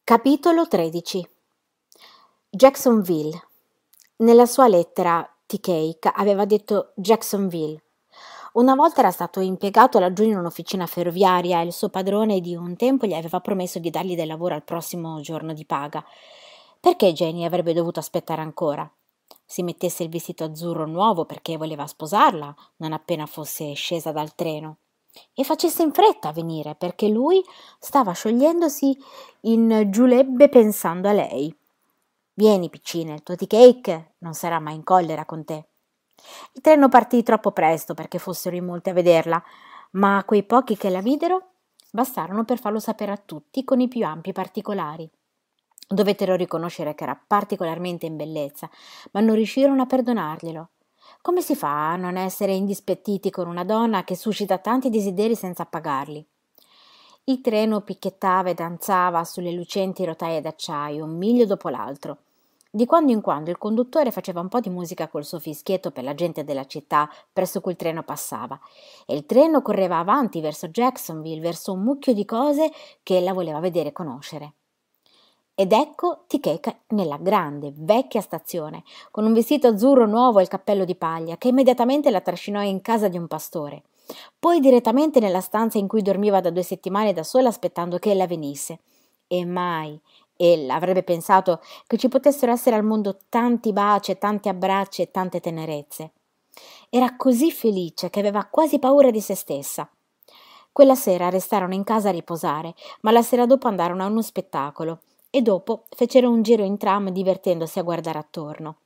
Capitolo 13. Jacksonville. Nella sua lettera T. Cake aveva detto Jacksonville. Una volta era stato impiegato laggiù in un'officina ferroviaria e il suo padrone di un tempo gli aveva promesso di dargli del lavoro al prossimo giorno di paga. Perché Jenny avrebbe dovuto aspettare ancora? Si mettesse il vestito azzurro nuovo perché voleva sposarla non appena fosse scesa dal treno. E facesse in fretta a venire perché lui stava sciogliendosi in giulebbe pensando a lei. Vieni, piccina, il tuo tea cake non sarà mai in collera con te. Il treno partì troppo presto perché fossero in molti a vederla, ma quei pochi che la videro bastarono per farlo sapere a tutti con i più ampi particolari. Dovettero riconoscere che era particolarmente in bellezza, ma non riuscirono a perdonarglielo. Come si fa a non essere indispettiti con una donna che suscita tanti desideri senza appagarli? Il treno picchiettava e danzava sulle lucenti rotaie d'acciaio, un miglio dopo l'altro. Di quando in quando il conduttore faceva un po' di musica col suo fischietto per la gente della città presso cui il treno passava, e il treno correva avanti verso Jacksonville, verso un mucchio di cose che ella voleva vedere e conoscere. Ed ecco T-Cake nella grande, vecchia stazione, con un vestito azzurro nuovo e il cappello di paglia, che immediatamente la trascinò in casa di un pastore. Poi direttamente nella stanza in cui dormiva da 2 settimane da sola aspettando che ella venisse. E mai ella avrebbe pensato che ci potessero essere al mondo tanti baci e tanti abbracci e tante tenerezze. Era così felice che aveva quasi paura di se stessa. Quella sera restarono in casa a riposare, ma la sera dopo andarono a uno spettacolo e dopo fecero un giro in tram divertendosi a guardare attorno.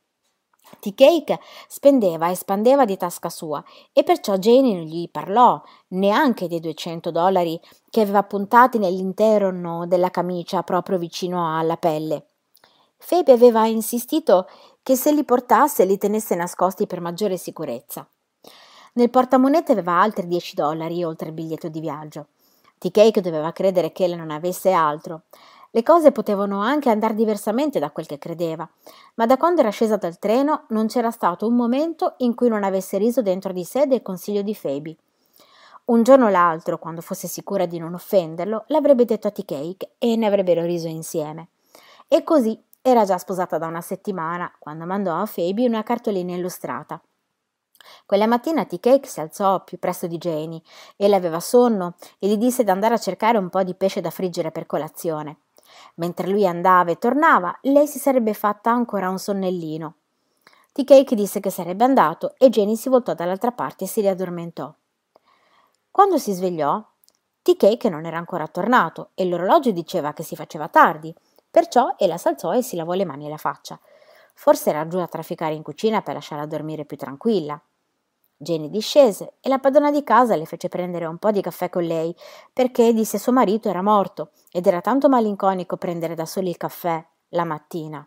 T-Cake spendeva e spandeva di tasca sua e perciò Jane non gli parlò neanche dei $200 che aveva puntati nell'interno della camicia proprio vicino alla pelle. Phoebe aveva insistito che se li portasse li tenesse nascosti per maggiore sicurezza. Nel portamonete aveva altri $10 oltre il biglietto di viaggio. T-Cake doveva credere che ella non avesse altro. Le cose potevano anche andare diversamente da quel che credeva, ma da quando era scesa dal treno non c'era stato un momento in cui non avesse riso dentro di sé del consiglio di Phoebe. Un giorno o l'altro, quando fosse sicura di non offenderlo, l'avrebbe detto a T-Cake e ne avrebbero riso insieme. E così era già sposata da una settimana, quando mandò a Phoebe una cartolina illustrata. Quella mattina T-Cake si alzò più presto di Janie e le aveva sonno e gli disse d'andare a cercare un po' di pesce da friggere per colazione. Mentre lui andava e tornava, lei si sarebbe fatta ancora un sonnellino. T-Cake disse che sarebbe andato e Janie si voltò dall'altra parte e si riaddormentò. Quando si svegliò, T-Cake non era ancora tornato e l'orologio diceva che si faceva tardi, perciò ella s'alzò e si lavò le mani e la faccia. Forse era giù a trafficare in cucina per lasciarla dormire più tranquilla. Jenny discese e la padrona di casa le fece prendere un po' di caffè con lei, perché disse suo marito era morto ed era tanto malinconico prendere da soli il caffè la mattina.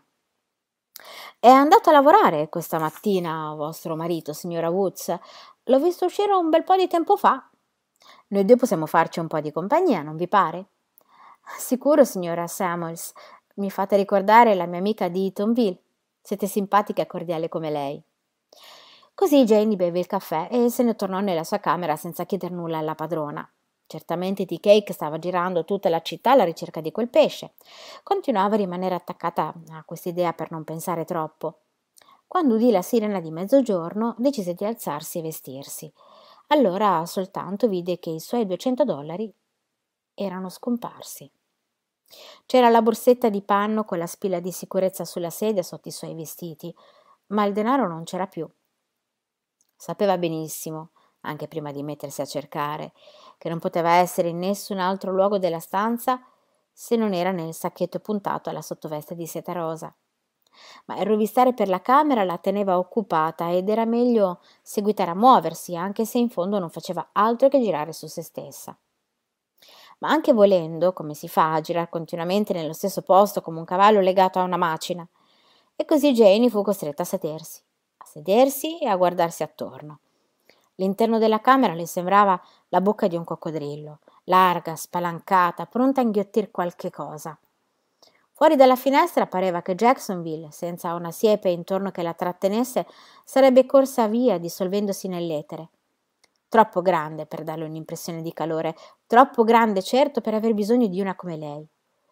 È andato a lavorare questa mattina vostro marito, signora Woods? L'ho visto uscire un bel po' di tempo fa. Noi due possiamo farci un po' di compagnia, non vi pare? Sicuro, signora Samuels. Mi fate ricordare la mia amica di Eatonville. Siete simpatica e cordiale come lei. Così Jane beve il caffè e se ne tornò nella sua camera senza chieder nulla alla padrona. Certamente T-Cake stava girando tutta la città alla ricerca di quel pesce. Continuava a rimanere attaccata a quest'idea per non pensare troppo. Quando udì la sirena di mezzogiorno, decise di alzarsi e vestirsi. Allora soltanto vide che i suoi $200 erano scomparsi. C'era la borsetta di panno con la spilla di sicurezza sulla sedia sotto i suoi vestiti, ma il denaro non c'era più. Sapeva benissimo, anche prima di mettersi a cercare, che non poteva essere in nessun altro luogo della stanza se non era nel sacchetto puntato alla sottoveste di seta rosa. Ma il rovistare per la camera la teneva occupata ed era meglio seguitare a muoversi, anche se in fondo non faceva altro che girare su se stessa. Ma anche volendo, come si fa a girare continuamente nello stesso posto come un cavallo legato a una macina? E così Jane fu costretta a sedersi e a guardarsi attorno. L'interno della camera le sembrava la bocca di un coccodrillo, larga, spalancata, pronta a inghiottir qualche cosa. Fuori dalla finestra pareva che Jacksonville, senza una siepe intorno che la trattenesse, sarebbe corsa via dissolvendosi nell'etere. Troppo grande per darle un'impressione di calore, troppo grande certo per aver bisogno di una come lei.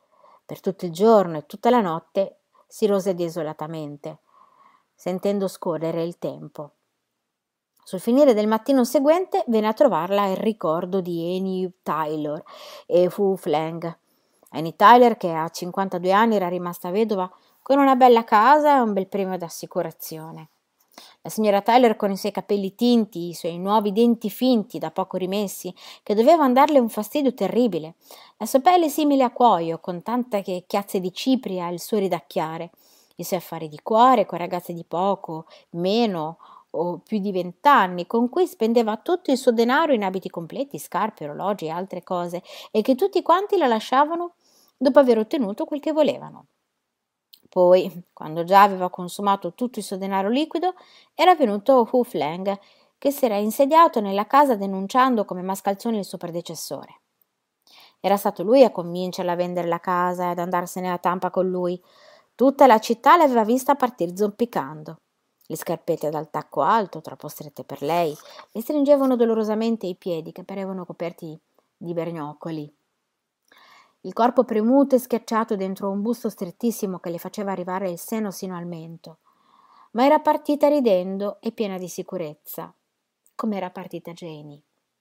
Per tutto il giorno e tutta la notte si rose desolatamente, sentendo scorrere il tempo. Sul finire del mattino seguente venne a trovarla il ricordo di Annie Tyler e Fu Flang. Annie Tyler, che a 52 anni era rimasta vedova con una bella casa e un bel premio d'assicurazione. La signora Tyler con i suoi capelli tinti, i suoi nuovi denti finti da poco rimessi, che dovevano darle un fastidio terribile, la sua pelle simile a cuoio, con tante chiazze di cipria e il suo ridacchiare, i suoi affari di cuore con ragazze di poco, meno o più di 20 anni, con cui spendeva tutto il suo denaro in abiti completi, scarpe, orologi e altre cose, e che tutti quanti la lasciavano dopo aver ottenuto quel che volevano. Poi, quando già aveva consumato tutto il suo denaro liquido, era venuto Hu Flang, che si era insediato nella casa denunciando come mascalzone il suo predecessore. Era stato lui a convincerla a vendere la casa e ad andarsene a Tampa con lui. Tutta la città l'aveva vista partir zoppicando. Le scarpette dal tacco alto, troppo strette per lei, le stringevano dolorosamente i piedi che parevano coperti di bernoccoli. Il corpo premuto e schiacciato dentro un busto strettissimo che le faceva arrivare il seno sino al mento. Ma era partita ridendo e piena di sicurezza, come era partita Janie.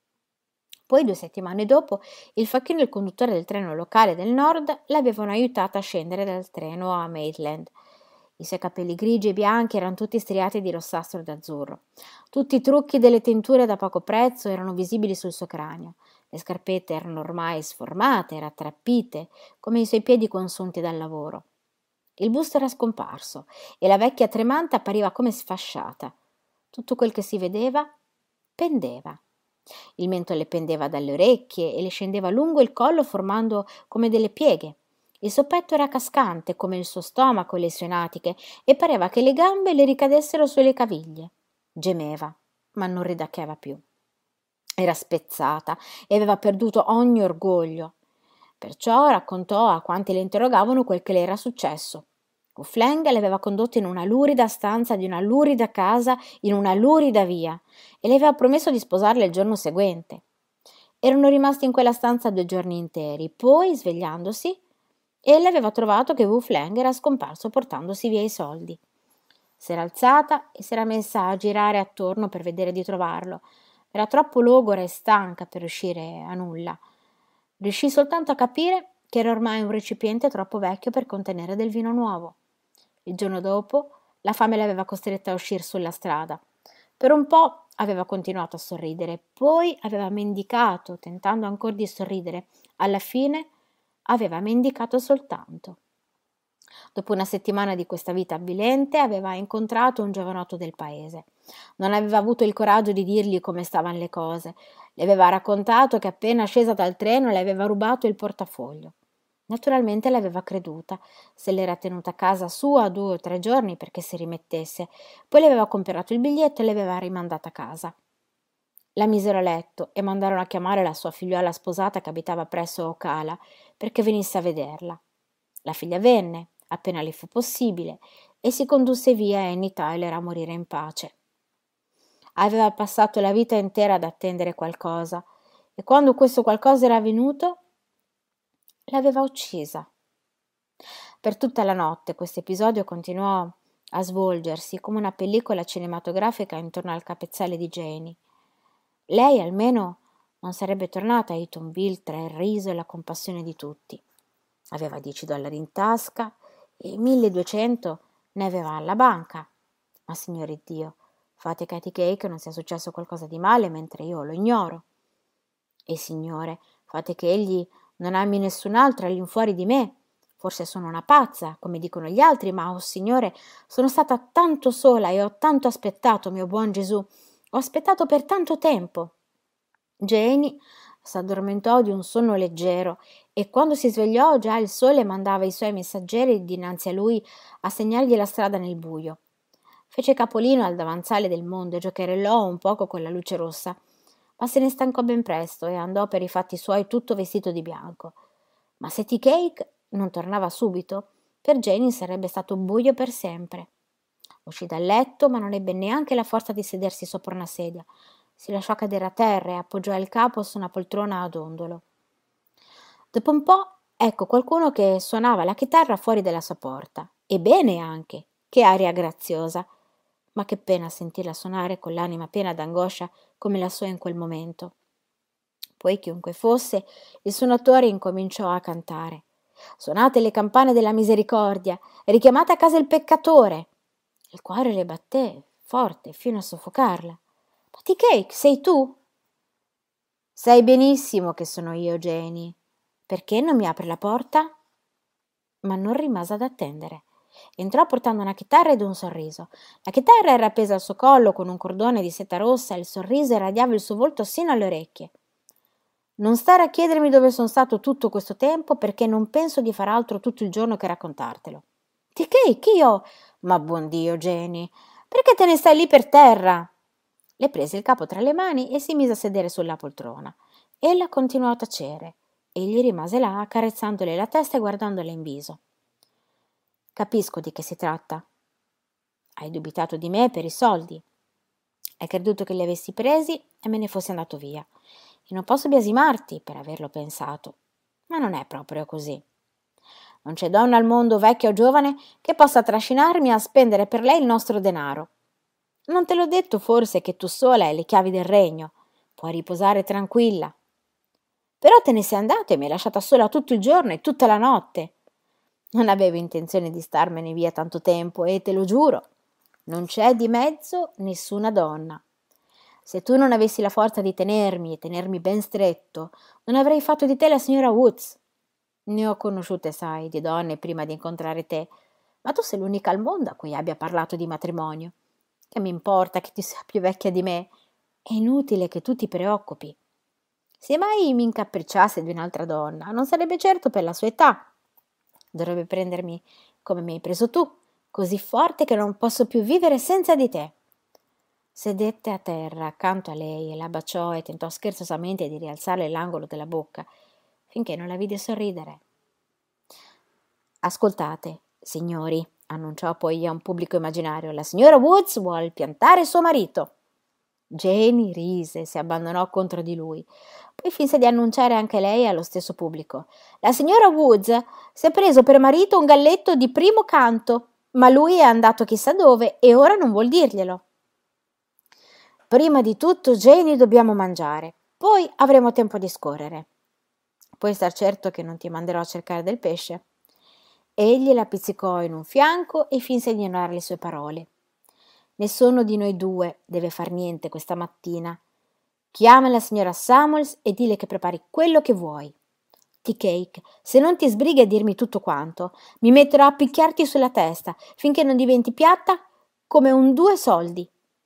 Poi 2 settimane dopo, il facchino e il conduttore del treno locale del nord l'avevano aiutata a scendere dal treno a Maitland. I suoi capelli grigi e bianchi erano tutti striati di rossastro ed azzurro. Tutti i trucchi delle tinture da poco prezzo erano visibili sul suo cranio. Le scarpette erano ormai sformate e rattrappite, come i suoi piedi consunti dal lavoro. Il busto era scomparso e la vecchia tremante appariva come sfasciata. Tutto quel che si vedeva pendeva. Il mento le pendeva dalle orecchie e le scendeva lungo il collo formando come delle pieghe. Il suo petto era cascante come il suo stomaco e le sue natiche e pareva che le gambe le ricadessero sulle caviglie. Gemeva, ma non ridacchiava più. Era spezzata e aveva perduto ogni orgoglio. Perciò raccontò a quanti le interrogavano quel che le era successo. Flang le aveva condotto in una lurida stanza di una lurida casa in una lurida via e le aveva promesso di sposarla il giorno seguente. Erano rimasti in quella stanza 2 giorni interi, poi, svegliandosi, ella aveva trovato che Wu Flang era scomparso portandosi via i soldi. S'era alzata e s'era messa a girare attorno per vedere di trovarlo. Era troppo logora e stanca per riuscire a nulla. Riuscì soltanto a capire che era ormai un recipiente troppo vecchio per contenere del vino nuovo. Il giorno dopo la fame l'aveva costretta a uscire sulla strada. Per un po' aveva continuato a sorridere, poi aveva mendicato, tentando ancora di sorridere. Alla fine aveva mendicato soltanto. Dopo una settimana di questa vita avvilente aveva incontrato un giovanotto del paese. Non aveva avuto il coraggio di dirgli come stavano le cose. Le aveva raccontato che appena scesa dal treno le aveva rubato il portafoglio. Naturalmente l'aveva creduta, se l'era tenuta a casa sua 2 o 3 giorni perché si rimettesse, poi le aveva comprato il biglietto e le aveva rimandata a casa. La misero a letto e mandarono a chiamare la sua figliuola sposata che abitava presso Ocala perché venisse a vederla. La figlia venne, appena le fu possibile, e si condusse via Annie Tyler a morire in pace. Aveva passato la vita intera ad attendere qualcosa e quando questo qualcosa era avvenuto l'aveva uccisa. Per tutta la notte questo episodio continuò a svolgersi come una pellicola cinematografica intorno al capezzale di Janie. Lei almeno non sarebbe tornata a Eatonville tra il riso e la compassione di tutti. Aveva $10 in tasca e 1.200 ne aveva alla banca. Ma signore Dio, fate Katie Kay che non sia successo qualcosa di male mentre io lo ignoro. E signore, fate che egli non ami nessun altro all'infuori di me. Forse sono una pazza, come dicono gli altri, ma, oh Signore, sono stata tanto sola e ho tanto aspettato, mio buon Gesù. Ho aspettato per tanto tempo. Janie s'addormentò di un sonno leggero e quando si svegliò già il sole mandava i suoi messaggeri dinanzi a lui a segnargli la strada nel buio. Fece capolino al davanzale del mondo e giocherellò un poco con la luce rossa, ma se ne stancò ben presto e andò per i fatti suoi tutto vestito di bianco. Ma se Tea-Cake non tornava subito, per Janie sarebbe stato buio per sempre. Uscì dal letto, ma non ebbe neanche la forza di sedersi sopra una sedia. Si lasciò cadere a terra e appoggiò il capo su una poltrona a dondolo. Dopo un po' Ecco qualcuno che suonava la chitarra fuori dalla sua porta. E bene anche, che aria graziosa. Ma che pena sentirla suonare con l'anima piena d'angoscia come la sua in quel momento. Poi chiunque fosse, il suonatore incominciò a cantare. Suonate le campane della misericordia, richiamate a casa il peccatore. Il cuore le batté forte fino a soffocarla. Patty Cake, sei tu? Sai benissimo che sono io, Jenny. Perché non mi apri la porta? Ma non rimase ad attendere. Entrò portando una chitarra ed un sorriso. La chitarra era appesa al suo collo con un cordone di seta rossa e il sorriso irradiava il suo volto sino alle orecchie. Non stare a chiedermi dove sono stato tutto questo tempo perché non penso di far altro tutto il giorno che raccontartelo. Di che io? Ma buon Dio, Jenny, perché te ne stai lì per terra? Le prese il capo tra le mani e si mise a sedere sulla poltrona. Ella continuò a tacere. Egli rimase là, accarezzandole la testa e guardandole in viso. Capisco di che si tratta. Hai dubitato di me per i soldi. Hai creduto che li avessi presi e me ne fossi andato via. E non posso biasimarti per averlo pensato. Ma non è proprio così. Non c'è donna al mondo, vecchia o giovane, che possa trascinarmi a spendere per lei il nostro denaro. Non te l'ho detto forse che tu sola hai le chiavi del regno. Puoi riposare tranquilla. Però te ne sei andato e mi hai lasciata sola tutto il giorno e tutta la notte. Non avevo intenzione di starmene via tanto tempo e te lo giuro, non c'è di mezzo nessuna donna. Se tu non avessi la forza di tenermi e tenermi ben stretto, non avrei fatto di te la signora Woods. Ne ho conosciute, sai, di donne prima di incontrare te, ma tu sei l'unica al mondo a cui abbia parlato di matrimonio. Che mi importa che tu sia più vecchia di me? È inutile che tu ti preoccupi. Se mai mi incappricciasse di un'altra donna, non sarebbe certo per la sua età. Dovrebbe prendermi come mi hai preso tu, così forte che non posso più vivere senza di te. Sedette a terra accanto a lei e la baciò e tentò scherzosamente di rialzarle l'angolo della bocca, finché non la vide sorridere. Ascoltate, signori, annunciò poi a un pubblico immaginario, la signora Woods vuol piantare suo marito. Janie rise e si abbandonò contro di lui. Poi finse di annunciare anche lei allo stesso pubblico. La signora Woods si è preso per marito un galletto di primo canto, ma lui è andato chissà dove e ora non vuol dirglielo. Prima di tutto, Janie, dobbiamo mangiare, poi avremo tempo di scorrere. Puoi star certo che non ti manderò a cercare del pesce. Egli la pizzicò in un fianco e finse di ignorare le sue parole. Nessuno di noi due deve far niente questa mattina. Chiama la signora Samuels e dile che prepari quello che vuoi. Tea-Cake, se non ti sbrighi a dirmi tutto quanto, mi metterò a picchiarti sulla testa finché non diventi piatta come un due soldi.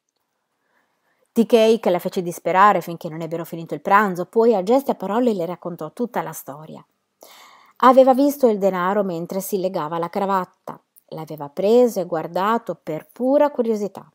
Tea-Cake la fece disperare finché non ebbero finito il pranzo, poi a gesti e a parole le raccontò tutta la storia. Aveva visto il denaro mentre si legava la cravatta, l'aveva preso e guardato per pura curiosità.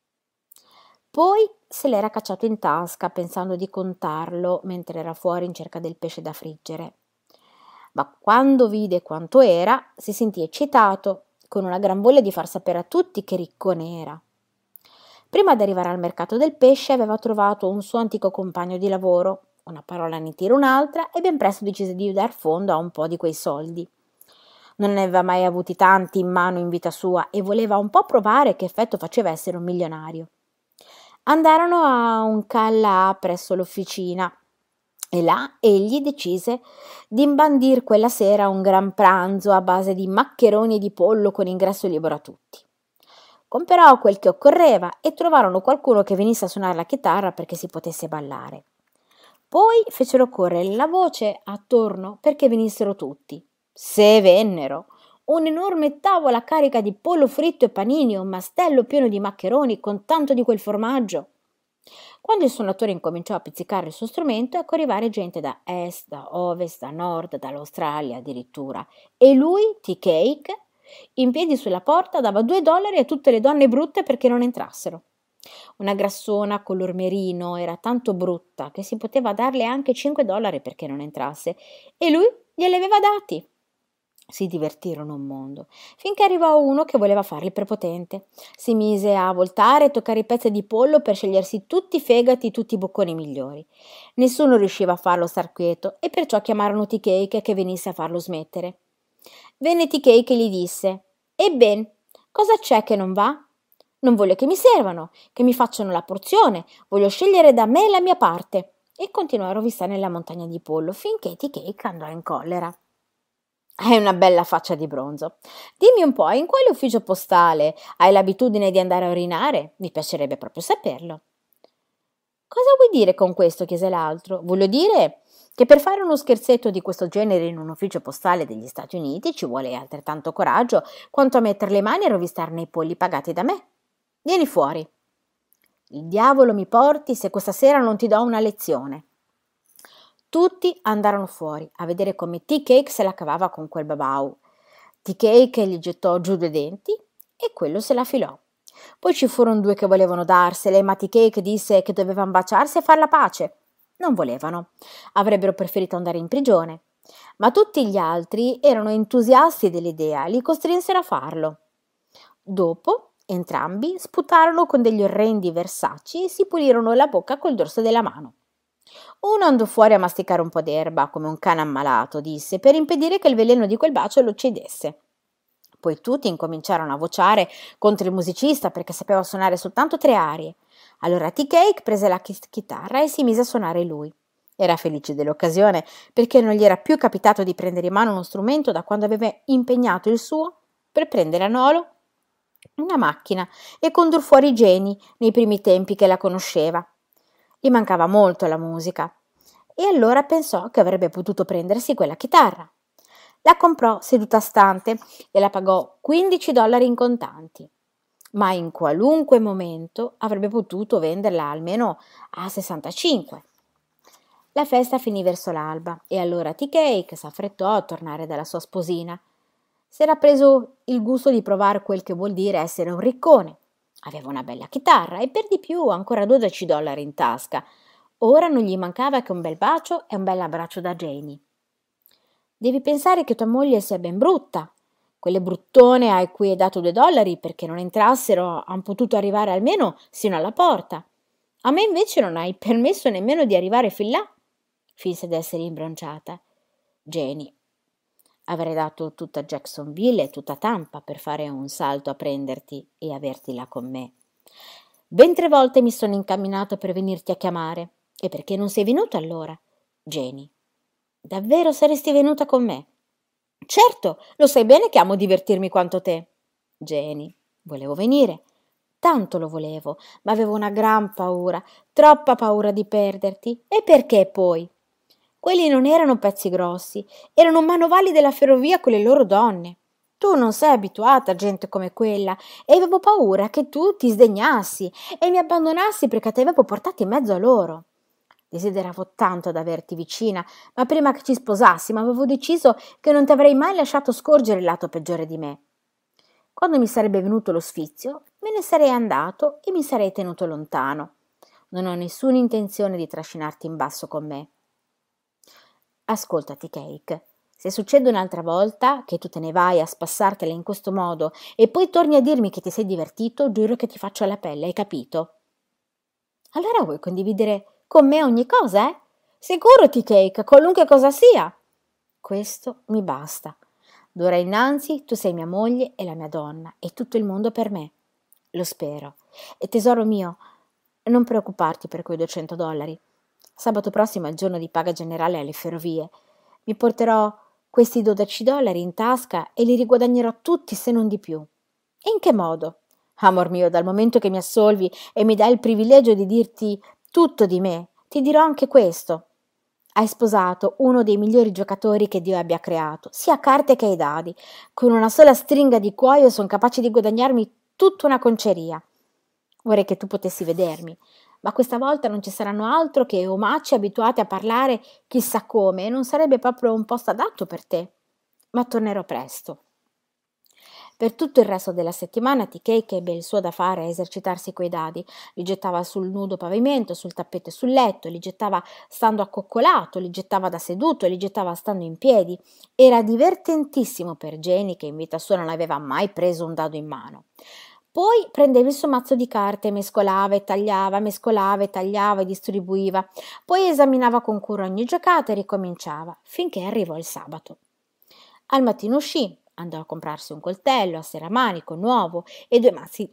Poi se l'era cacciato in tasca pensando di contarlo mentre era fuori in cerca del pesce da friggere. Ma quando vide quanto era, si sentì eccitato, con una gran voglia di far sapere a tutti che riccone era. Prima di arrivare al mercato del pesce aveva trovato un suo antico compagno di lavoro, una parola ne tira un'altra e ben presto decise di dar fondo a un po' di quei soldi. Non ne aveva mai avuti tanti in mano in vita sua e voleva un po' provare che effetto faceva essere un milionario. Andarono a un calla presso l'officina e là egli decise di imbandir quella sera un gran pranzo a base di maccheroni e di pollo con ingresso libero a tutti. Comperò quel che occorreva e trovarono qualcuno che venisse a suonare la chitarra perché si potesse ballare. Poi fecero correre la voce attorno perché venissero tutti. Se vennero! Un'enorme tavola carica di pollo fritto e panini e un mastello pieno di maccheroni con tanto di quel formaggio. Quando il suonatore incominciò a pizzicare il suo strumento, ecco arrivare gente da est, da ovest, da nord, dall'Australia addirittura. E lui, Tea-Cake, in piedi sulla porta, dava $2 a tutte le donne brutte perché non entrassero. Una grassona color merino era tanto brutta che si poteva darle anche $5 perché non entrasse, e lui glieli aveva dati. Si divertirono un mondo, finché arrivò uno che voleva fare il prepotente. Si mise a voltare e toccare i pezzi di pollo per scegliersi tutti i fegati, tutti i bocconi migliori. Nessuno riusciva a farlo star quieto e perciò chiamarono Tea-Cake che venisse a farlo smettere. Venne Tea-Cake e gli disse: «Ebbene, cosa c'è che non va? Non voglio che mi servano, che mi facciano la porzione, voglio scegliere da me la mia parte». E continuò a rovistare nella montagna di pollo finché Tea-Cake andò in collera. «Hai una bella faccia di bronzo. Dimmi un po', in quale ufficio postale hai l'abitudine di andare a urinare? Mi piacerebbe proprio saperlo». «Cosa vuoi dire con questo?» chiese l'altro. «Voglio dire che per fare uno scherzetto di questo genere in un ufficio postale degli Stati Uniti ci vuole altrettanto coraggio quanto a mettere le mani a rovistare i polli pagati da me. Vieni fuori. Il diavolo mi porti se questa sera non ti do una lezione». Tutti andarono fuori a vedere come Tea-Cake se la cavava con quel babau. Tea-Cake gli gettò giù due denti e quello se la filò. Poi ci furono due che volevano darsele, ma Tea-Cake disse che dovevano baciarsi e far la pace. Non volevano, avrebbero preferito andare in prigione. Ma tutti gli altri erano entusiasti dell'idea, li costrinsero a farlo. Dopo, entrambi sputarono con degli orrendi versacci e si pulirono la bocca col dorso della mano. Uno andò fuori a masticare un po' d'erba, come un cane ammalato, disse, per impedire che il veleno di quel bacio lo uccidesse. Poi tutti incominciarono a vociare contro il musicista perché sapeva suonare soltanto 3 arie. Allora Tea-Cake prese la chitarra e si mise a suonare lui. Era felice dell'occasione perché non gli era più capitato di prendere in mano uno strumento da quando aveva impegnato il suo per prendere a nolo una macchina e condur fuori Jenny nei primi tempi che la conosceva. Gli mancava molto la musica e allora pensò che avrebbe potuto prendersi quella chitarra. La comprò seduta stante e la pagò $15 in contanti, ma in qualunque momento avrebbe potuto venderla almeno a 65. La festa finì verso l'alba e allora Tea-Cake s'affrettò a tornare dalla sua sposina. S'era preso il gusto di provare quel che vuol dire essere un riccone. Aveva una bella chitarra e per di più ancora $12 in tasca. Ora non gli mancava che un bel bacio e un bel abbraccio da Janie. «Devi pensare che tua moglie sia ben brutta. Quelle bruttone a cui hai dato $2 perché non entrassero han potuto arrivare almeno sino alla porta. A me invece non hai permesso nemmeno di arrivare fin là», finse d'essere imbronciata. «Janie, avrei dato tutta Jacksonville e tutta Tampa per fare un salto a prenderti e averti là con me. Ben 3 volte mi sono incamminato per venirti a chiamare. E perché non sei venuta allora? Janie, davvero saresti venuta con me? Certo, lo sai bene che amo divertirmi quanto te. Janie, volevo venire. Tanto lo volevo, ma avevo una gran paura, troppa paura di perderti. E perché poi? Quelli non erano pezzi grossi, erano manovali della ferrovia con le loro donne. Tu non sei abituata a gente come quella e avevo paura che tu ti sdegnassi e mi abbandonassi perché ti avevo portata in mezzo a loro. Desideravo tanto d'averti vicina, ma prima che ci sposassimo avevo deciso che non ti avrei mai lasciato scorgere il lato peggiore di me. Quando mi sarebbe venuto lo sfizio, me ne sarei andato e mi sarei tenuto lontano. Non ho nessuna intenzione di trascinarti in basso con me. Ascoltati, Cake, se succede un'altra volta che tu te ne vai a spassartela in questo modo e poi torni a dirmi che ti sei divertito, giuro che ti faccio la pelle, hai capito? Allora vuoi condividere con me ogni cosa, eh? Sicuro, Tea-Cake, qualunque cosa sia. Questo mi basta. D'ora innanzi tu sei mia moglie e la mia donna e tutto il mondo per me. Lo spero. E tesoro mio, non preoccuparti per quei $200. Sabato prossimo è il giorno di paga generale alle ferrovie. Mi porterò questi $12 in tasca e li riguadagnerò tutti se non di più. E in che modo? Amor mio, dal momento che mi assolvi e mi dai il privilegio di dirti tutto di me, ti dirò anche questo. Hai sposato uno dei migliori giocatori che Dio abbia creato, sia a carte che ai dadi. Con una sola stringa di cuoio sono capace di guadagnarmi tutta una conceria. Vorrei che tu potessi vedermi, ma questa volta non ci saranno altro che omacci abituati a parlare chissà come e non sarebbe proprio un posto adatto per te. Ma tornerò presto. Per tutto il resto della settimana T-Cake ebbe il suo da fare a esercitarsi coi dadi. Li gettava sul nudo pavimento, sul tappeto e sul letto, li gettava stando accoccolato, li gettava da seduto, li gettava stando in piedi. Era divertentissimo per Jenny, che in vita sua non aveva mai preso un dado in mano. Poi prendeva il suo mazzo di carte, mescolava e tagliava e distribuiva. Poi esaminava con cura ogni giocata e ricominciava, finché arrivò il sabato. Al mattino uscì, andò a comprarsi un coltello a serramanico nuovo e 2 mazzi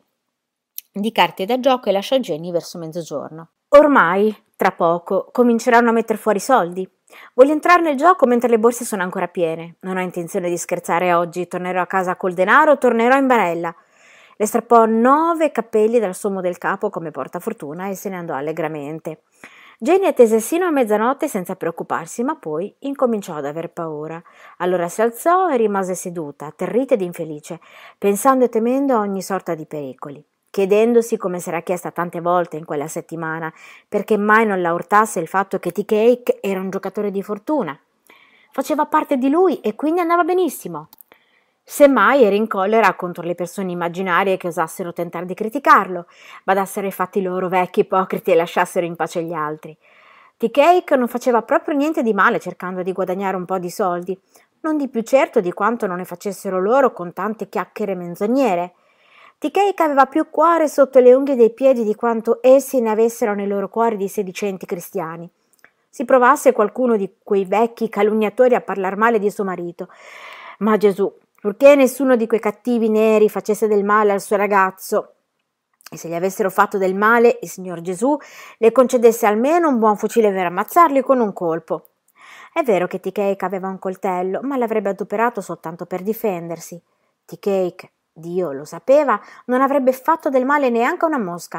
di carte da gioco e lasciò Jenny verso mezzogiorno. Ormai, tra poco, cominceranno a mettere fuori i soldi. Voglio entrare nel gioco mentre le borse sono ancora piene. Non ho intenzione di scherzare oggi. Tornerò a casa col denaro, tornerò in barella. Le strappò 9 cappelli dal sommo del capo come portafortuna e se ne andò allegramente. Jenny attese sino a mezzanotte senza preoccuparsi, ma poi incominciò ad aver paura. Allora si alzò e rimase seduta, atterrita ed infelice, pensando e temendo a ogni sorta di pericoli, chiedendosi, come s'era chiesta tante volte in quella settimana, perché mai non la urtasse il fatto che T-Cake era un giocatore di fortuna. Faceva parte di lui e quindi andava benissimo. Semmai era in collera contro le persone immaginarie che osassero tentare di criticarlo, badassero ai fatti loro vecchi ipocriti e lasciassero in pace gli altri. T-Cake non faceva proprio niente di male cercando di guadagnare un po' di soldi, non di più certo di quanto non ne facessero loro con tante chiacchiere menzognere. T-Cake aveva più cuore sotto le unghie dei piedi di quanto essi ne avessero nei loro cuori di sedicenti cristiani. Si provasse qualcuno di quei vecchi calunniatori a parlar male di suo marito. Ma Gesù, purché nessuno di quei cattivi neri facesse del male al suo ragazzo, e se gli avessero fatto del male, il Signor Gesù le concedesse almeno un buon fucile per ammazzarli con un colpo. È vero che T-Cake aveva un coltello, ma l'avrebbe adoperato soltanto per difendersi. T-Cake, Dio lo sapeva, non avrebbe fatto del male neanche a una mosca.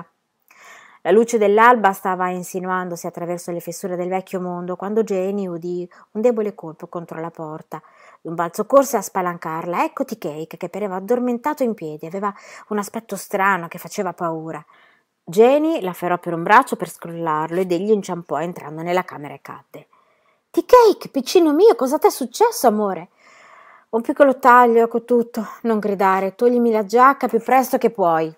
La luce dell'alba stava insinuandosi attraverso le fessure del vecchio mondo quando Jenny udì un debole colpo contro la porta. D'un balzo corse a spalancarla. Ecco T-Cake che pareva addormentato in piedi, aveva un aspetto strano che faceva paura. Jenny l'afferrò per un braccio per scrollarlo ed egli inciampò entrando nella camera e cadde. T-Cake, piccino mio, cosa t'è successo, amore? Un piccolo taglio, ecco tutto. Non gridare, toglimi la giacca più presto che puoi.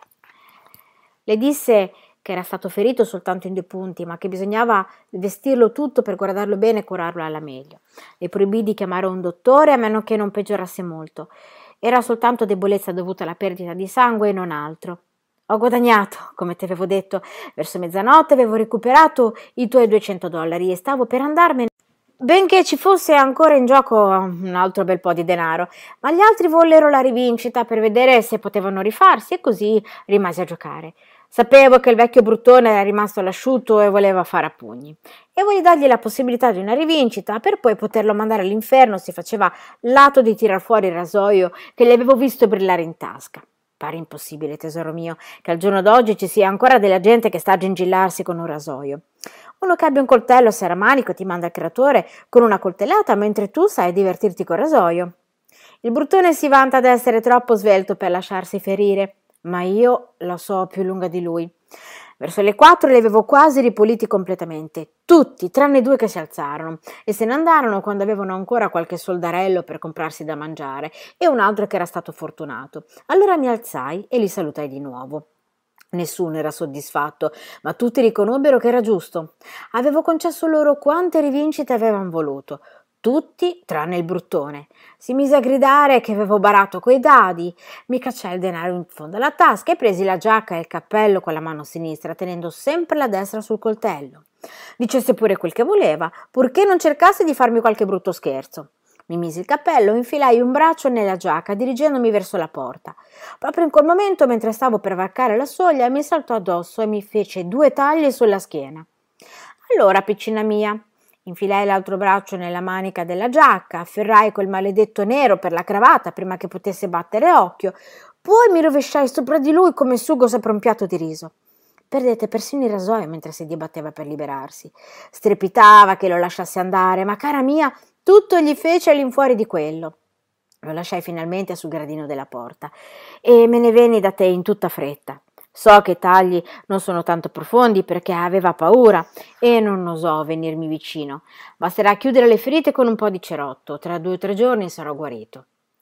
Le disse che era stato ferito soltanto in 2 punti, ma che bisognava vestirlo tutto per guardarlo bene e curarlo alla meglio. Le proibì di chiamare un dottore a meno che non peggiorasse molto. Era soltanto debolezza dovuta alla perdita di sangue e non altro. Ho guadagnato, come ti avevo detto. Verso mezzanotte avevo recuperato i tuoi $200 e stavo per andarmene, benché ci fosse ancora in gioco un altro bel po' di denaro, ma gli altri vollero la rivincita per vedere se potevano rifarsi e così rimasi a giocare. Sapevo che il vecchio bruttone era rimasto all'asciutto e voleva fare a pugni. E voglio dargli la possibilità di una rivincita per poi poterlo mandare all'inferno se faceva l'atto di tirar fuori il rasoio che gli avevo visto brillare in tasca. Pare impossibile, tesoro mio, che al giorno d'oggi ci sia ancora della gente che sta a gingillarsi con un rasoio. Uno che abbia un coltello a serramanico ti manda al creatore con una coltellata mentre tu sai divertirti col rasoio. Il bruttone si vanta d'essere troppo svelto per lasciarsi ferire, ma io la so più lunga di lui. Verso le 4 li avevo quasi ripuliti completamente, tutti, tranne 2 che si alzarono e se ne andarono quando avevano ancora qualche soldarello per comprarsi da mangiare e un altro che era stato fortunato. Allora mi alzai e li salutai di nuovo. Nessuno era soddisfatto, ma tutti riconobbero che era giusto. Avevo concesso loro quante rivincite avevano voluto. Tutti tranne il bruttone. Si mise a gridare che avevo barato coi dadi, mi cacciai il denaro in fondo alla tasca e presi la giacca e il cappello con la mano sinistra, tenendo sempre la destra sul coltello. Dicesse pure quel che voleva, purché non cercasse di farmi qualche brutto scherzo. Mi misi il cappello e infilai un braccio nella giacca, dirigendomi verso la porta. Proprio in quel momento, mentre stavo per varcare la soglia, mi saltò addosso e mi fece 2 tagli sulla schiena. Allora, piccina mia, infilai l'altro braccio nella manica della giacca, afferrai quel maledetto nero per la cravatta prima che potesse battere occhio, poi mi rovesciai sopra di lui come sugo sopra un piatto di riso. Perdette persino il rasoio mentre si dibatteva per liberarsi. Strepitava che lo lasciasse andare, ma cara mia, tutto gli fece all'infuori di quello. Lo lasciai finalmente sul gradino della porta e me ne venni da te in tutta fretta. So che i tagli non sono tanto profondi perché aveva paura e non osò venirmi vicino. Basterà chiudere le ferite con un po' di cerotto. Tra 2 o 3 giorni sarò guarito.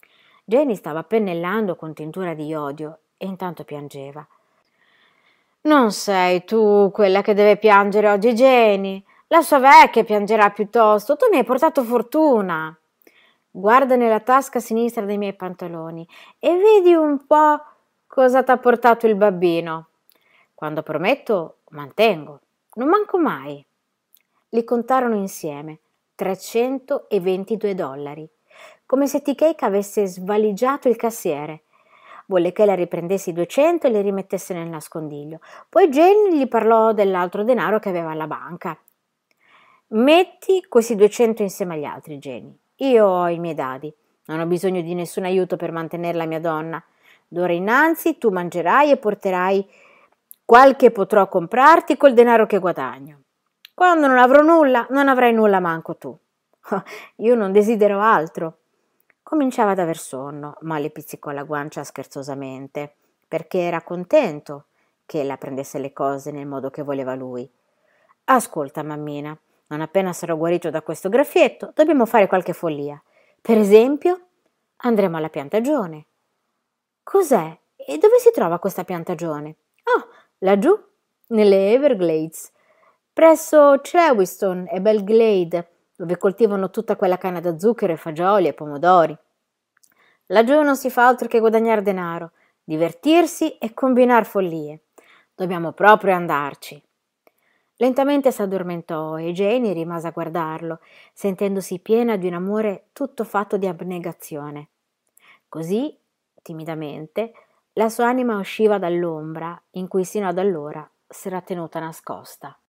Jenny stava pennellando con tintura di iodio e intanto piangeva. «Non sei tu quella che deve piangere oggi, Jenny. La sua vecchia piangerà piuttosto. Tu mi hai portato fortuna. Guarda nella tasca sinistra dei miei pantaloni e vedi un po' cosa t'ha portato il babbino. Quando prometto, mantengo. Non manco mai». Li contarono insieme, $322, come se T-Cake avesse svaligiato il cassiere. Volle che la riprendesse i 200 e li rimettesse nel nascondiglio. Poi Jane gli parlò dell'altro denaro che aveva alla banca. «Metti questi 200 insieme agli altri, Jenny. Io ho i miei dadi. Non ho bisogno di nessun aiuto per mantenere la mia donna. D'ora innanzi tu mangerai e porterai quel che potrò comprarti col denaro che guadagno. Quando non avrò nulla, non avrai nulla manco tu. Io non desidero altro». Cominciava ad aver sonno, ma le pizzicò la guancia scherzosamente, perché era contento che ella prendesse le cose nel modo che voleva lui. «Ascolta, mammina, non appena sarò guarito da questo graffietto, dobbiamo fare qualche follia. Per esempio, andremo alla piantagione». «Cos'è? E dove si trova questa piantagione?» «Oh, laggiù, nelle Everglades, presso Chewiston e Belglade, dove coltivano tutta quella canna da zucchero e fagioli e pomodori. Laggiù non si fa altro che guadagnare denaro, divertirsi e combinar follie. Dobbiamo proprio andarci». Lentamente s'addormentò e Janie rimase a guardarlo, sentendosi piena di un amore tutto fatto di abnegazione. Così, timidamente, la sua anima usciva dall'ombra in cui sino ad allora s'era tenuta nascosta.